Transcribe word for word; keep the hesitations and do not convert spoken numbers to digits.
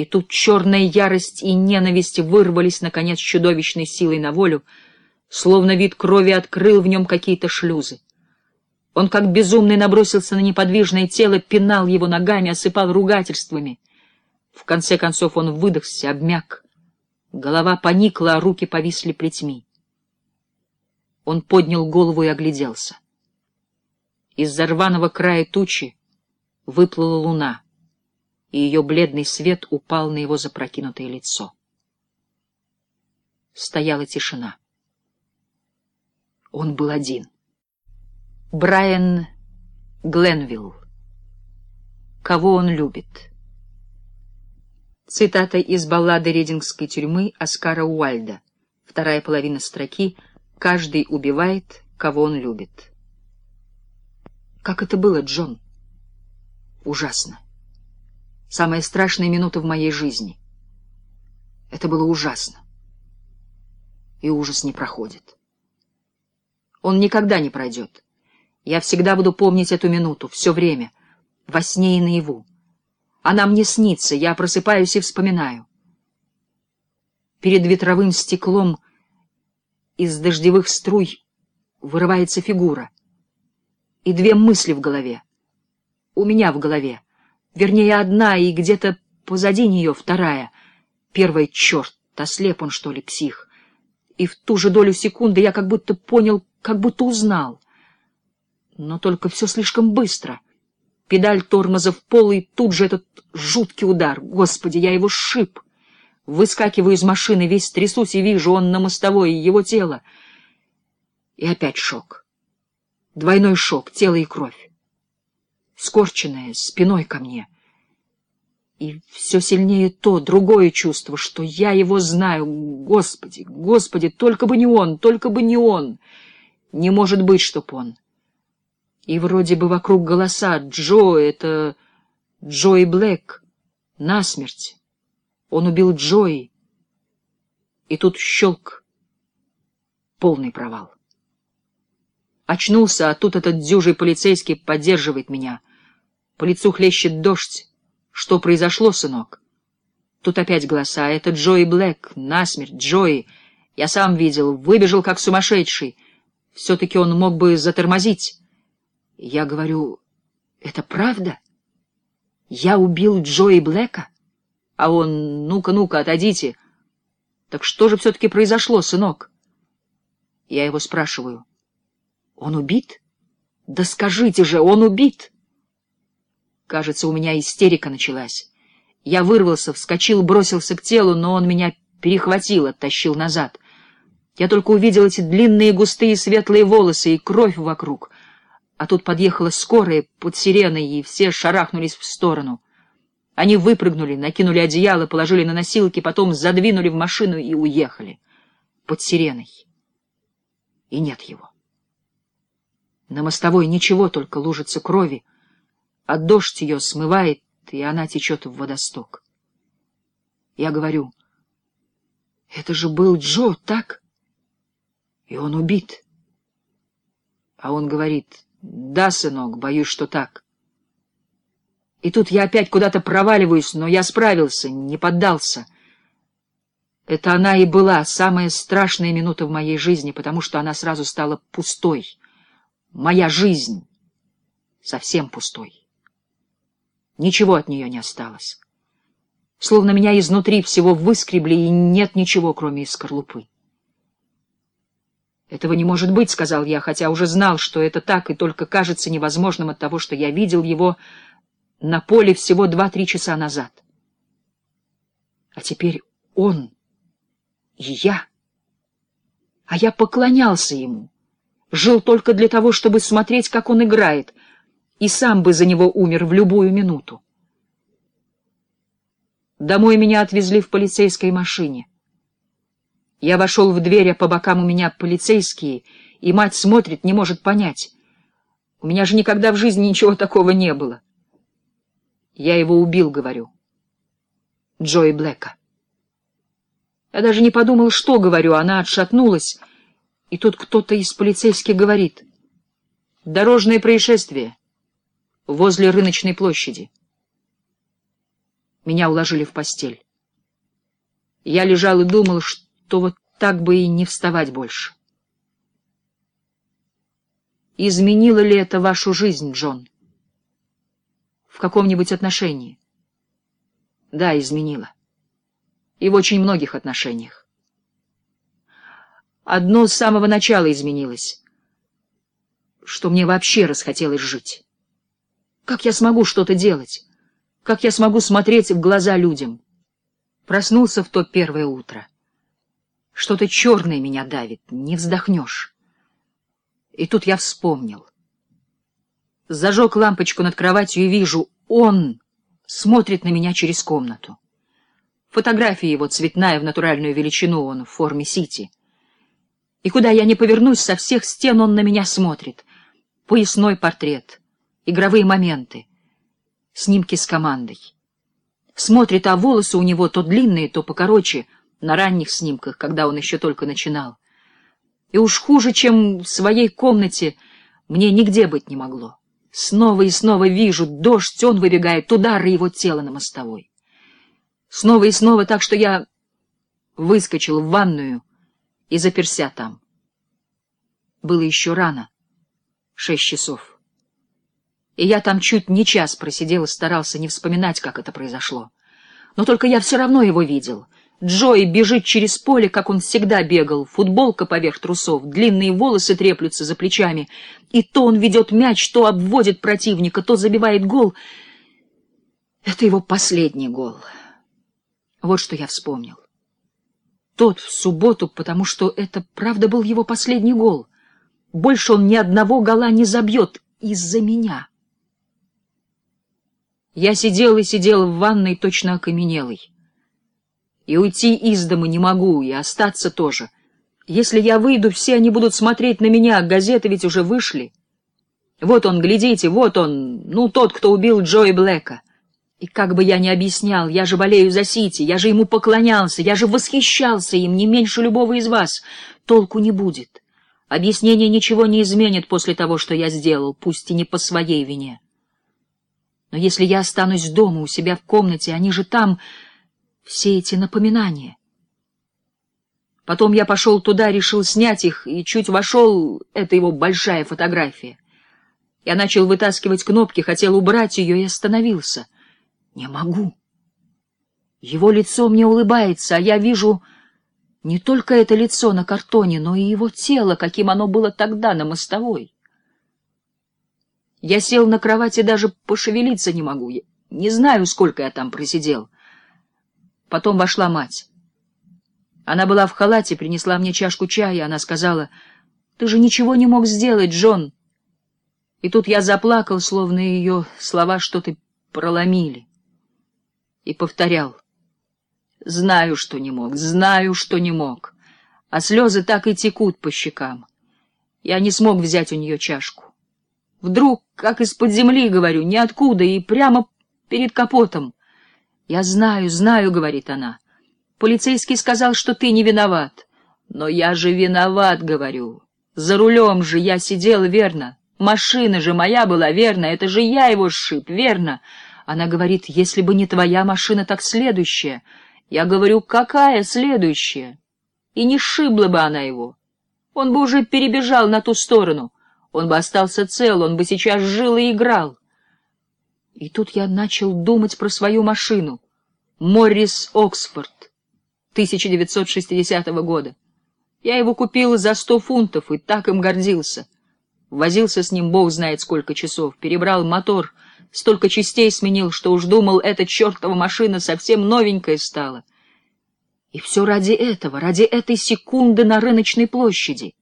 И тут черная ярость и ненависть вырвались, наконец, чудовищной силой на волю, словно вид крови открыл в нем какие-то шлюзы. Он, как безумный, набросился на неподвижное тело, пинал его ногами, осыпал ругательствами. В конце концов он выдохся, обмяк. Голова поникла, а руки повисли плетьми. Он поднял голову и огляделся. Из-за рваного края тучи выплыла луна, и ее бледный свет упал на его запрокинутое лицо. Стояла тишина. Он был один. Брайан Гленвилл. Кого он любит? Цитата из баллады Ридингской тюрьмы Оскара Уайльда. Вторая половина строки: «Каждый убивает, кого он любит». Как это было, Джон? Ужасно. Самая страшная минута в моей жизни. Это было ужасно. И ужас не проходит. Он никогда не пройдет. Я всегда буду помнить эту минуту, все время, во сне и наяву. Она мне снится, я просыпаюсь и вспоминаю. Перед ветровым стеклом из дождевых струй вырывается фигура. И две мысли в голове. У меня в голове. Вернее, одна, и где-то позади нее вторая. Первая — черт, ослеп он, что ли, псих. И в ту же долю секунды я как будто понял, как будто узнал. Но только все слишком быстро. Педаль тормоза в пол, и тут же этот жуткий удар. Господи, я его сшиб. Выскакиваю из машины, весь трясусь и вижу, он на мостовой, его тело. И опять шок. Двойной шок, тело и кровь. Скорченная, спиной ко мне. И все сильнее то, другое чувство, что я его знаю. Господи, Господи, только бы не он, только бы не он. Не может быть, чтоб он. И вроде бы вокруг голоса: Джо, это Джои Блэк, насмерть. Он убил Джои. И тут щелк, полный провал. Очнулся, а тут этот дюжий полицейский поддерживает меня. По лицу хлещет дождь. Что произошло, сынок? Тут опять голоса: это Джои Блэк, насмерть, Джои. Я сам видел, выбежал как сумасшедший. Все-таки он мог бы затормозить. Я говорю: это правда? Я убил Джои Блэка? А он: ну-ка, ну-ка, отойдите. Так что же все-таки произошло, сынок? Я его спрашиваю: он убит? Да скажите же, он убит? Кажется, у меня истерика началась. Я вырвался, вскочил, бросился к телу, но он меня перехватил, оттащил назад. Я только увидел эти длинные густые светлые волосы и кровь вокруг. А тут подъехала скорая под сиреной, и все шарахнулись в сторону. Они выпрыгнули, накинули одеяло, положили на носилки, потом задвинули в машину и уехали. Под сиреной. И нет его. На мостовой ничего, только лужица крови, а дождь ее смывает, и она течет в водосток. Я говорю: это же был Джо, так? И он убит. А он говорит: да, сынок, боюсь, что так. И тут я опять куда-то проваливаюсь, но я справился, не поддался. Это она и была самая страшная минута в моей жизни, потому что она сразу стала пустой. Моя жизнь совсем пустой. Ничего от нее не осталось. Словно меня изнутри всего выскребли, и нет ничего, кроме скорлупы. «Этого не может быть», — сказал я, хотя уже знал, что это так, и только кажется невозможным от того, что я видел его на поле всего два-три часа назад. А теперь он и я. А я поклонялся ему, жил только для того, чтобы смотреть, как он играет, и сам бы за него умер в любую минуту. Домой меня отвезли в полицейской машине. Я вошел в дверь, а по бокам у меня полицейские, и мать смотрит, не может понять. У меня же никогда в жизни ничего такого не было. Я его убил, говорю. Джои Блэка. Я даже не подумал, что говорю, она отшатнулась, и тут кто-то из полицейских говорит: «Дорожное происшествие возле рыночной площади». Меня уложили в постель. Я лежал и думал, что вот так бы и не вставать больше. Изменило ли это вашу жизнь, Джон? В каком-нибудь отношении? Да, изменило. И в очень многих отношениях. Одно с самого начала изменилось, что мне вообще расхотелось жить. Как я смогу что-то делать? Как я смогу смотреть в глаза людям? Проснулся в то первое утро. Что-то черное меня давит, не вздохнешь. И тут я вспомнил. Зажег лампочку над кроватью и вижу, он смотрит на меня через комнату. Фотография его цветная в натуральную величину, он в форме Сити. И куда я ни повернусь, со всех стен он на меня смотрит. Поясной портрет, игровые моменты, снимки с командой. Смотрит, а волосы у него то длинные, то покороче, на ранних снимках, когда он еще только начинал. И уж хуже, чем в своей комнате, мне нигде быть не могло. Снова и снова вижу, дождь, он выбегает, удары его тела на мостовой. Снова и снова так, что я выскочил в ванную и заперся там. Было еще рано, шесть часов. И я там чуть не час просидел и старался не вспоминать, как это произошло. Но только я все равно его видел. Джой бежит через поле, как он всегда бегал, футболка поверх трусов, длинные волосы треплются за плечами, и то он ведет мяч, то обводит противника, то забивает гол. Это его последний гол. Вот что я вспомнил. Тот в субботу, потому что это, правда, был его последний гол. Больше он ни одного гола не забьет из-за меня. Я сидел и сидел в ванной, точно окаменелый. И уйти из дома не могу, и остаться тоже. Если я выйду, все они будут смотреть на меня, газеты ведь уже вышли. Вот он, глядите, вот он, ну, тот, кто убил Джои Блэка. И как бы я ни объяснял, я же болею за Сити, я же ему поклонялся, я же восхищался им не меньше любого из вас. Толку не будет. Объяснение ничего не изменит после того, что я сделал, пусть и не по своей вине. Но если я останусь дома у себя в комнате, они же там... Все эти напоминания. Потом я пошел туда, решил снять их, и чуть вошел, это его большая фотография. Я начал вытаскивать кнопки, хотел убрать ее и остановился. Не могу. Его лицо мне улыбается, а я вижу не только это лицо на картоне, но и его тело, каким оно было тогда на мостовой. Я сел на кровати, даже пошевелиться не могу. Не знаю, сколько я там просидел. Потом вошла мать. Она была в халате, принесла мне чашку чая, она сказала: «Ты же ничего не мог сделать, Джон». И тут я заплакал, словно ее слова что-то проломили. И повторял: «Знаю, что не мог, знаю, что не мог». А слезы так и текут по щекам. Я не смог взять у нее чашку. Вдруг, как из-под земли, говорю, ниоткуда, и прямо перед капотом. «Я знаю, знаю», — говорит она. «Полицейский сказал, что ты не виноват». «Но я же виноват», — говорю. «За рулем же я сидел, верно? Машина же моя была, верно? Это же я его сшиб, верно?» Она говорит: «Если бы не твоя машина, так следующая». Я говорю: «Какая следующая?» И не сшибла бы она его. Он бы уже перебежал на ту сторону. Он бы остался цел, он бы сейчас жил и играл. И тут я начал думать про свою машину. Моррис Оксфорд, тысяча девятьсот шестидесятого года. Я его купил за сто фунтов и так им гордился. Возился с ним бог знает сколько часов, перебрал мотор, столько частей сменил, что уж думал, эта чертова машина совсем новенькая стала. И все ради этого, ради этой секунды на рыночной площади.